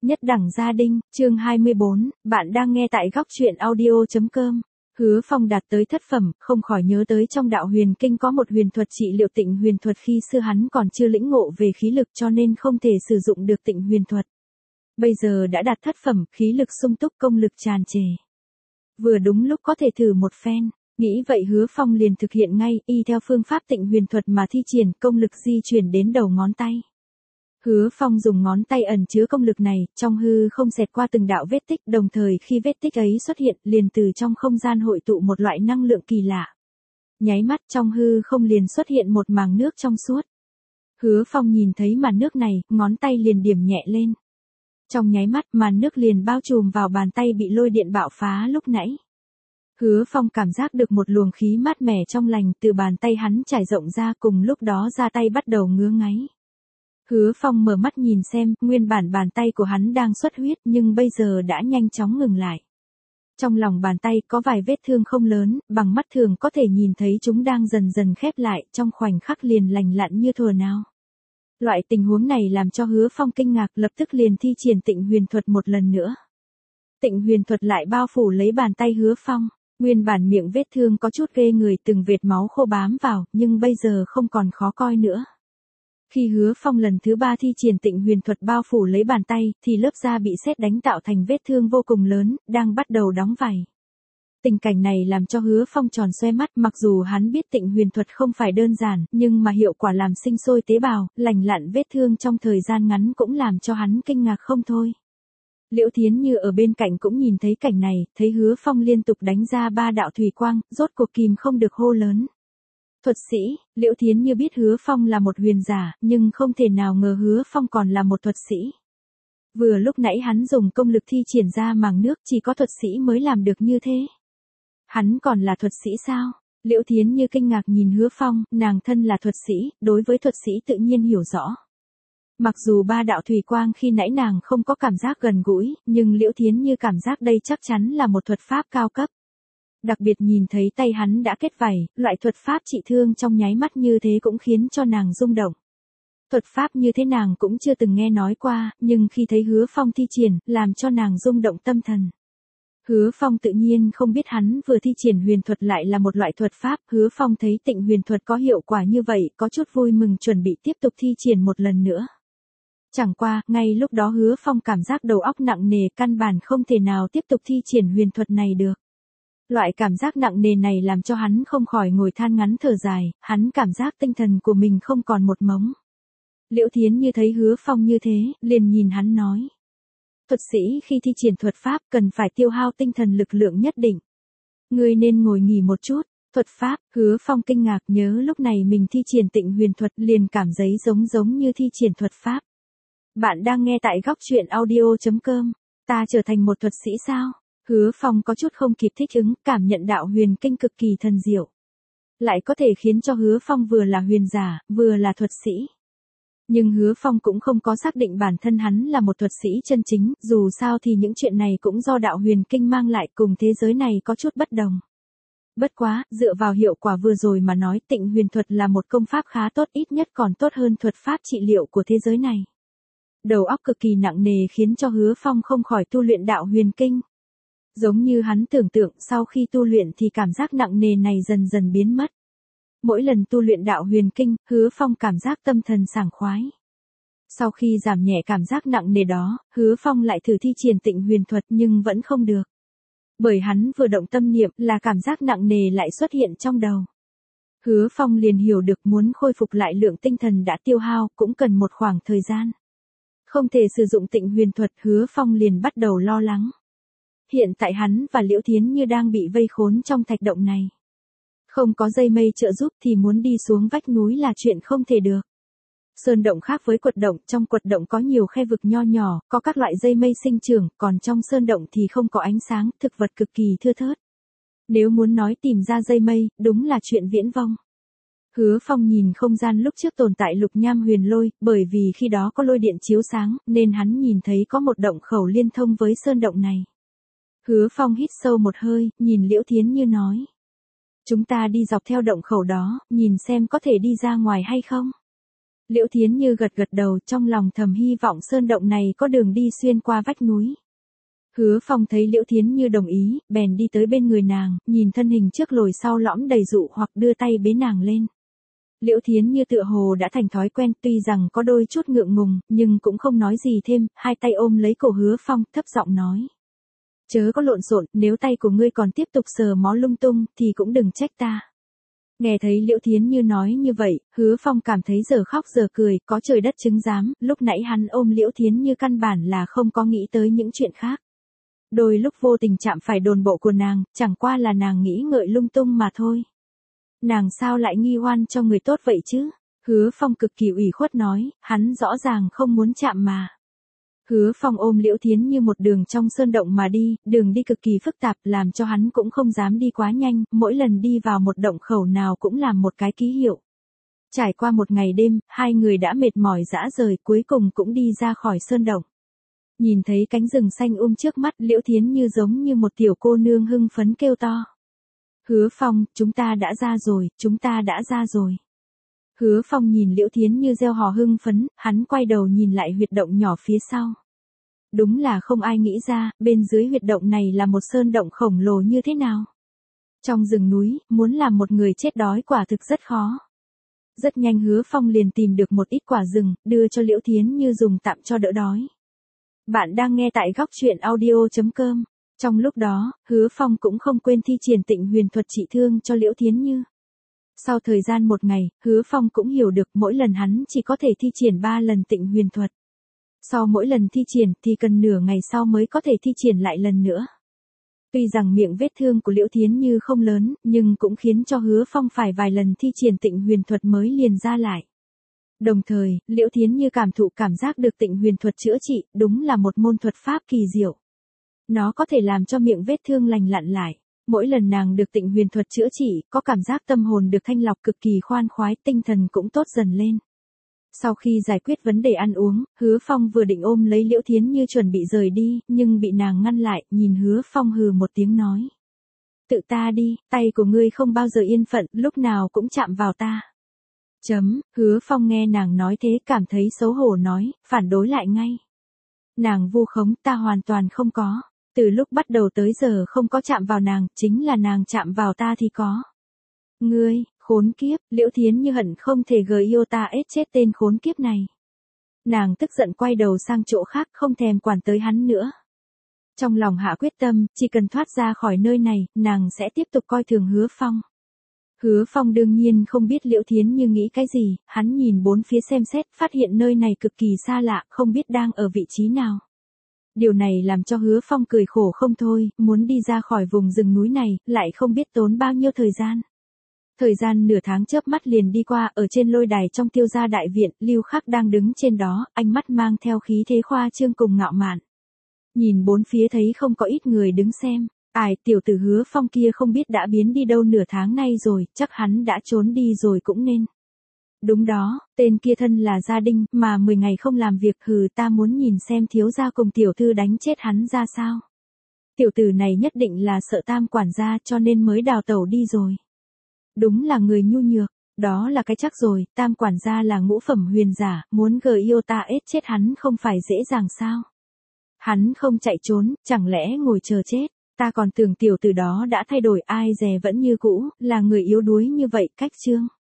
Nhất đẳng gia đình, chương 24, bạn đang nghe tại góc truyện audio.com. Hứa Phong đạt tới thất phẩm, không khỏi nhớ tới trong đạo huyền kinh có một huyền thuật trị liệu tịnh huyền thuật khi xưa hắn còn chưa lĩnh ngộ về khí lực cho nên không thể sử dụng được tịnh huyền thuật. Bây giờ đã đạt thất phẩm, khí lực sung túc công lực tràn trề. Vừa đúng lúc có thể thử một phen, nghĩ vậy Hứa Phong liền thực hiện ngay, y theo phương pháp tịnh huyền thuật mà thi triển công lực di chuyển đến đầu ngón tay. Hứa Phong dùng ngón tay ẩn chứa công lực này, trong hư không xẹt qua từng đạo vết tích, đồng thời khi vết tích ấy xuất hiện, liền từ trong không gian hội tụ một loại năng lượng kỳ lạ. Nháy mắt trong hư không liền xuất hiện một màng nước trong suốt. Hứa Phong nhìn thấy màn nước này, ngón tay liền điểm nhẹ lên. Trong nháy mắt màn nước liền bao trùm vào bàn tay bị lôi điện bạo phá lúc nãy. Hứa Phong cảm giác được một luồng khí mát mẻ trong lành từ bàn tay hắn trải rộng ra, cùng lúc đó da tay bắt đầu ngứa ngáy. Hứa Phong mở mắt nhìn xem, nguyên bản bàn tay của hắn đang xuất huyết nhưng bây giờ đã nhanh chóng ngừng lại. Trong lòng bàn tay có vài vết thương không lớn, bằng mắt thường có thể nhìn thấy chúng đang dần dần khép lại, trong khoảnh khắc liền lành lặn như thuở nào. Loại tình huống này làm cho Hứa Phong kinh ngạc, lập tức liền thi triển tịnh huyền thuật một lần nữa. Tịnh huyền thuật lại bao phủ lấy bàn tay Hứa Phong, nguyên bản miệng vết thương có chút ghê người, từng vệt máu khô bám vào, nhưng bây giờ không còn khó coi nữa. Khi Hứa Phong lần thứ 3 thi triển tịnh huyền thuật bao phủ lấy bàn tay, thì lớp da bị sét đánh tạo thành vết thương vô cùng lớn, đang bắt đầu đóng vảy. Tình cảnh này làm cho Hứa Phong tròn xoe mắt, mặc dù hắn biết tịnh huyền thuật không phải đơn giản, nhưng mà hiệu quả làm sinh sôi tế bào, lành lặn vết thương trong thời gian ngắn cũng làm cho hắn kinh ngạc không thôi. Liễu Thiến Như ở bên cạnh cũng nhìn thấy cảnh này, thấy Hứa Phong liên tục đánh ra 3 đạo thủy quang, rốt cuộc kìm không được hô lớn. Thuật sĩ, Liễu Thiến Như biết Hứa Phong là một huyền giả, nhưng không thể nào ngờ Hứa Phong còn là một thuật sĩ. Vừa lúc nãy hắn dùng công lực thi triển ra màng nước, chỉ có thuật sĩ mới làm được như thế. Hắn còn là thuật sĩ sao? Liễu Thiến Như kinh ngạc nhìn Hứa Phong, nàng thân là thuật sĩ, đối với thuật sĩ tự nhiên hiểu rõ. Mặc dù 3 đạo thủy quang khi nãy nàng không có cảm giác gần gũi, nhưng Liễu Thiến Như cảm giác đây chắc chắn là một thuật pháp cao cấp. Đặc biệt nhìn thấy tay hắn đã kết vảy, loại thuật pháp trị thương trong nháy mắt như thế cũng khiến cho nàng rung động. Thuật pháp như thế nàng cũng chưa từng nghe nói qua, nhưng khi thấy Hứa Phong thi triển, làm cho nàng rung động tâm thần. Hứa Phong tự nhiên không biết hắn vừa thi triển huyền thuật lại là một loại thuật pháp, Hứa Phong thấy tịnh huyền thuật có hiệu quả như vậy, có chút vui mừng chuẩn bị tiếp tục thi triển một lần nữa. Chẳng qua, ngay lúc đó Hứa Phong cảm giác đầu óc nặng nề, căn bản không thể nào tiếp tục thi triển huyền thuật này được. Loại cảm giác nặng nề này làm cho hắn không khỏi ngồi than ngắn thở dài, hắn cảm giác tinh thần của mình không còn một mống. Liễu Thiến Như thấy Hứa Phong như thế, liền nhìn hắn nói. Thuật sĩ khi thi triển thuật pháp cần phải tiêu hao tinh thần lực lượng nhất định. Ngươi nên ngồi nghỉ một chút. Thuật pháp, Hứa Phong kinh ngạc nhớ lúc này mình thi triển tịnh huyền thuật liền cảm thấy giống như thi triển thuật pháp. Bạn đang nghe tại góc truyện audio.com. Ta trở thành một thuật sĩ sao? Hứa Phong có chút không kịp thích ứng, cảm nhận đạo huyền kinh cực kỳ thần diệu. Lại có thể khiến cho Hứa Phong vừa là huyền giả, vừa là thuật sĩ. Nhưng Hứa Phong cũng không có xác định bản thân hắn là một thuật sĩ chân chính, dù sao thì những chuyện này cũng do đạo huyền kinh mang lại, cùng thế giới này có chút bất đồng. Bất quá, dựa vào hiệu quả vừa rồi mà nói, tịnh huyền thuật là một công pháp khá tốt, ít nhất còn tốt hơn thuật pháp trị liệu của thế giới này. Đầu óc cực kỳ nặng nề khiến cho Hứa Phong không khỏi tu luyện đạo huyền kinh. Giống như hắn tưởng tượng, sau khi tu luyện thì cảm giác nặng nề này dần dần biến mất. Mỗi lần tu luyện đạo huyền kinh, Hứa Phong cảm giác tâm thần sảng khoái. Sau khi giảm nhẹ cảm giác nặng nề đó, Hứa Phong lại thử thi triển tịnh huyền thuật nhưng vẫn không được. Bởi hắn vừa động tâm niệm là cảm giác nặng nề lại xuất hiện trong đầu. Hứa Phong liền hiểu được muốn khôi phục lại lượng tinh thần đã tiêu hao cũng cần một khoảng thời gian. Không thể sử dụng tịnh huyền thuật, Hứa Phong liền bắt đầu lo lắng. Hiện tại hắn và Liễu Thiến Như đang bị vây khốn trong thạch động này. Không có dây mây trợ giúp thì muốn đi xuống vách núi là chuyện không thể được. Sơn động khác với quật động, trong quật động có nhiều khe vực nho nhỏ, có các loại dây mây sinh trưởng, còn trong sơn động thì không có ánh sáng, thực vật cực kỳ thưa thớt. Nếu muốn nói tìm ra dây mây, đúng là chuyện viễn vông. Hứa Phong nhìn không gian lúc trước tồn tại lục nham huyền lôi, bởi vì khi đó có lôi điện chiếu sáng, nên hắn nhìn thấy có một động khẩu liên thông với sơn động này. Hứa Phong hít sâu một hơi, nhìn Liễu Thiến Như nói. Chúng ta đi dọc theo động khẩu đó, nhìn xem có thể đi ra ngoài hay không. Liễu Thiến Như gật gật đầu, trong lòng thầm hy vọng sơn động này có đường đi xuyên qua vách núi. Hứa Phong thấy Liễu Thiến Như đồng ý, bèn đi tới bên người nàng, nhìn thân hình trước lồi sau lõm đầy dụ hoặc đưa tay bế nàng lên. Liễu Thiến Như tựa hồ đã thành thói quen, tuy rằng có đôi chút ngượng ngùng, nhưng cũng không nói gì thêm, hai tay ôm lấy cổ Hứa Phong, thấp giọng nói. Chớ có lộn xộn, nếu tay của ngươi còn tiếp tục sờ mó lung tung, thì cũng đừng trách ta. Nghe thấy Liễu Thiến Như nói như vậy, Hứa Phong cảm thấy giờ khóc giờ cười, có trời đất chứng giám, lúc nãy hắn ôm Liễu Thiến Như căn bản là không có nghĩ tới những chuyện khác. Đôi lúc vô tình chạm phải đồn bộ của nàng, chẳng qua là nàng nghĩ ngợi lung tung mà thôi. Nàng sao lại nghi oan cho người tốt vậy chứ? Hứa Phong cực kỳ ủy khuất nói, hắn rõ ràng không muốn chạm mà. Hứa Phong ôm Liễu Thiến Như một đường trong sơn động mà đi, đường đi cực kỳ phức tạp làm cho hắn cũng không dám đi quá nhanh, mỗi lần đi vào một động khẩu nào cũng làm một cái ký hiệu. Trải qua một ngày đêm, hai người đã mệt mỏi rã rời, cuối cùng cũng đi ra khỏi sơn động. Nhìn thấy cánh rừng xanh trước mắt, Liễu Thiến Như giống như một tiểu cô nương hưng phấn kêu to. Hứa Phong, chúng ta đã ra rồi, chúng ta đã ra rồi. Hứa Phong nhìn Liễu Thiến Như reo hò hưng phấn, hắn quay đầu nhìn lại huyệt động nhỏ phía sau. Đúng là không ai nghĩ ra, bên dưới huyệt động này là một sơn động khổng lồ như thế nào. Trong rừng núi, muốn làm một người chết đói quả thực rất khó. Rất nhanh Hứa Phong liền tìm được một ít quả rừng, đưa cho Liễu Thiến Như dùng tạm cho đỡ đói. Bạn đang nghe tại góc truyện audio.com. Trong lúc đó, Hứa Phong cũng không quên thi triển Tịnh Huyền thuật trị thương cho Liễu Thiến Như. Sau thời gian một ngày, Hứa Phong cũng hiểu được mỗi lần hắn chỉ có thể thi triển 3 lần Tịnh Huyền thuật. Sau mỗi lần thi triển thì cần nửa ngày sau mới có thể thi triển lại lần nữa. Tuy rằng miệng vết thương của Liễu Thiến Như không lớn, nhưng cũng khiến cho Hứa Phong phải vài lần thi triển Tịnh Huyền thuật mới liền ra lại. Đồng thời, Liễu Thiến Như cảm thụ cảm giác được Tịnh Huyền thuật chữa trị, đúng là một môn thuật pháp kỳ diệu. Nó có thể làm cho miệng vết thương lành lặn lại. Mỗi lần nàng được Tịnh Huyền thuật chữa trị, có cảm giác tâm hồn được thanh lọc cực kỳ khoan khoái, tinh thần cũng tốt dần lên. Sau khi giải quyết vấn đề ăn uống, Hứa Phong vừa định ôm lấy Liễu Thiến Như chuẩn bị rời đi, nhưng bị nàng ngăn lại, nhìn Hứa Phong hừ một tiếng nói. Tự ta đi, tay của ngươi không bao giờ yên phận, lúc nào cũng chạm vào ta. Hứa Phong nghe nàng nói thế cảm thấy xấu hổ nói, phản đối lại ngay. Nàng vu khống, ta hoàn toàn không có. Từ lúc bắt đầu tới giờ không có chạm vào nàng, chính là nàng chạm vào ta thì có. Ngươi, khốn kiếp, Liễu Thiến Như hận không thể yêu ta ết chết tên khốn kiếp này. Nàng tức giận quay đầu sang chỗ khác không thèm quản tới hắn nữa. Trong lòng hạ quyết tâm, chỉ cần thoát ra khỏi nơi này, nàng sẽ tiếp tục coi thường Hứa Phong. Hứa Phong đương nhiên không biết Liễu Thiến Như nghĩ cái gì, hắn nhìn bốn phía xem xét, phát hiện nơi này cực kỳ xa lạ, không biết đang ở vị trí nào. Điều này làm cho Hứa Phong cười khổ không thôi, muốn đi ra khỏi vùng rừng núi này, lại không biết tốn bao nhiêu thời gian. Thời gian nửa tháng chớp mắt liền đi qua, ở trên lôi đài trong Tiêu gia đại viện, Lưu Khắc đang đứng trên đó, ánh mắt mang theo khí thế khoa trương cùng ngạo mạn. Nhìn bốn phía thấy không có ít người đứng xem, tiểu tử Hứa Phong kia không biết đã biến đi đâu nửa tháng nay rồi, chắc hắn đã trốn đi rồi cũng nên. Đúng đó, tên kia thân là gia đình, mà 10 ngày không làm việc, ta muốn nhìn xem thiếu gia cùng tiểu thư đánh chết hắn ra sao. Tiểu tử này nhất định là sợ Tam quản gia cho nên mới đào tẩu đi rồi. Đúng là người nhu nhược, đó là cái chắc rồi, Tam quản gia là ngũ phẩm huyền giả, muốn yêu ta ết chết hắn không phải dễ dàng sao. Hắn không chạy trốn, chẳng lẽ ngồi chờ chết, ta còn tưởng tiểu tử đó đã thay đổi, ai dè vẫn như cũ, là người yếu đuối như vậy, cách chương.